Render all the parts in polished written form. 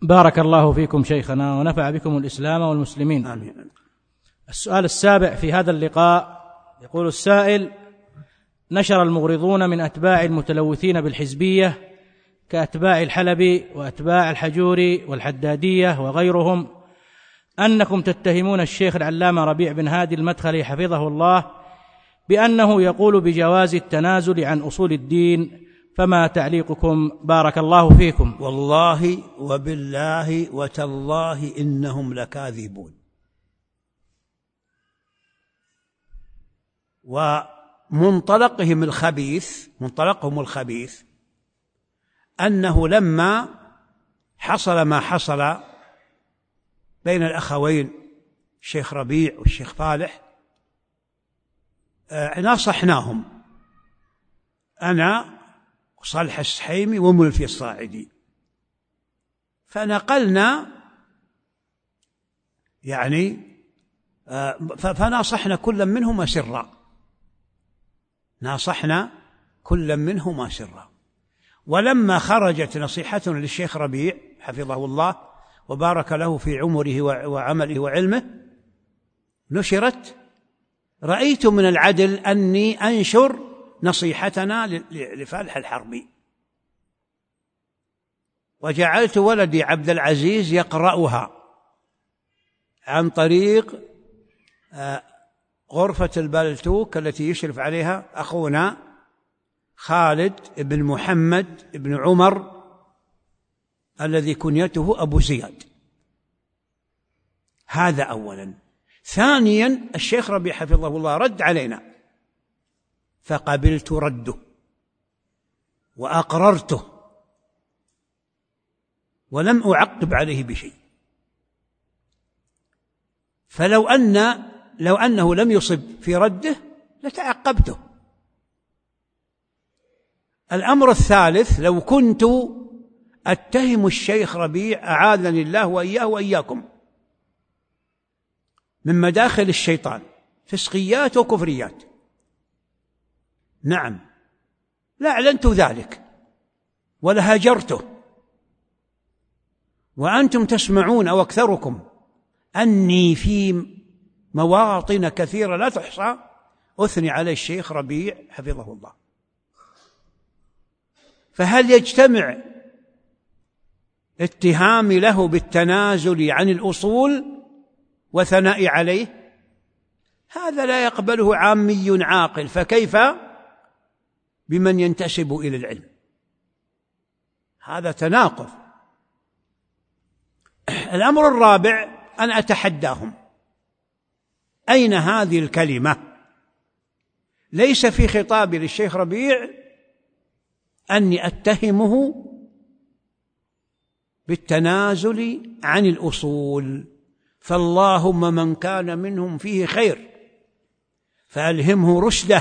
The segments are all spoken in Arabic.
بارك الله فيكم شيخنا ونفع بكم الإسلام والمسلمين. آمين. السؤال السابع في هذا اللقاء، يقول السائل: نشر المغرضون من أتباع المتلوثين بالحزبية كأتباع الحلبي وأتباع الحجوري والحدادية وغيرهم أنكم تتهمون الشيخ العلامة ربيع بن هادي المدخلي حفظه الله بأنه يقول بجواز التنازل عن أصول الدين، فما تعليقكم بارك الله فيكم؟ والله وبالله وتالله إنهم لكاذبون، ومنطلقهم الخبيث أنه لما حصل ما حصل بين الأخوين الشيخ ربيع والشيخ فالح ناصحناهم أنا وصالح السحيمي وملفي الصاعدي، فنقلنا فناصحنا كل منهما سرا. ولما خرجت نصيحتنا للشيخ ربيع حفظه الله وبارك له في عمره وعمله وعلمه نشرت، رأيت من العدل أني أنشر نصيحتنا لفالح الحربي، وجعلت ولدي عبد العزيز يقرأها عن طريق غرفة البلتوك التي يشرف عليها أخونا خالد بن محمد بن عمر الذي كنيته أبو زياد. هذا أولا. ثانيا، الشيخ ربيع حفظه الله رد علينا فقبلت رده وأقررته ولم أعقب عليه بشيء، فلو أنه لم يصب في رده لتعقبته. الأمر الثالث، لو كنت أتهم الشيخ ربيع أعاذني الله وإياه وإياكم من مداخل الشيطان فسقيات وكفريات، نعم لأعلنت ذلك ولهجرته، وأنتم تسمعون أو أكثركم أني في مواطن كثيرة لا تحصى أثني على الشيخ ربيع حفظه الله. فهل يجتمع اتهامي له بالتنازل عن الأصول وثناء عليه؟ هذا لا يقبله عامي عاقل، فكيف بمن ينتسب إلى العلم؟ هذا تناقض. الأمر الرابع، أن أتحداهم، أين هذه الكلمة؟ ليس في خطابي للشيخ ربيع أني أتهمه بالتنازل عن الأصول، فاللهم من كان منهم فيه خير فألهمه رشده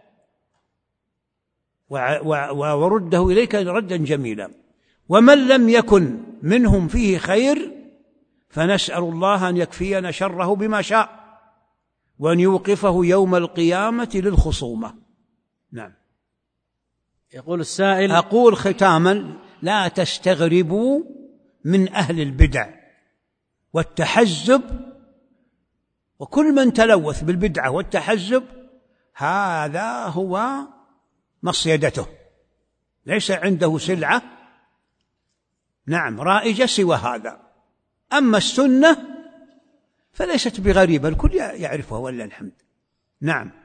ورده إليك ردا جميلا، ومن لم يكن منهم فيه خير فنسأل الله أن يكفينا شره بما شاء وأن يوقفه يوم القيامة للخصومة. نعم. يقول السائل: أقول ختاما: لا تستغربوا من أهل البدع والتحزب، وكل من تلوث بالبدعة والتحزب هذا هو مصيدته، ليس عنده سلعة نعم رائجة سوى هذا. أما السنة فليست بغريبة، الكل يعرفها ولله الحمد. نعم.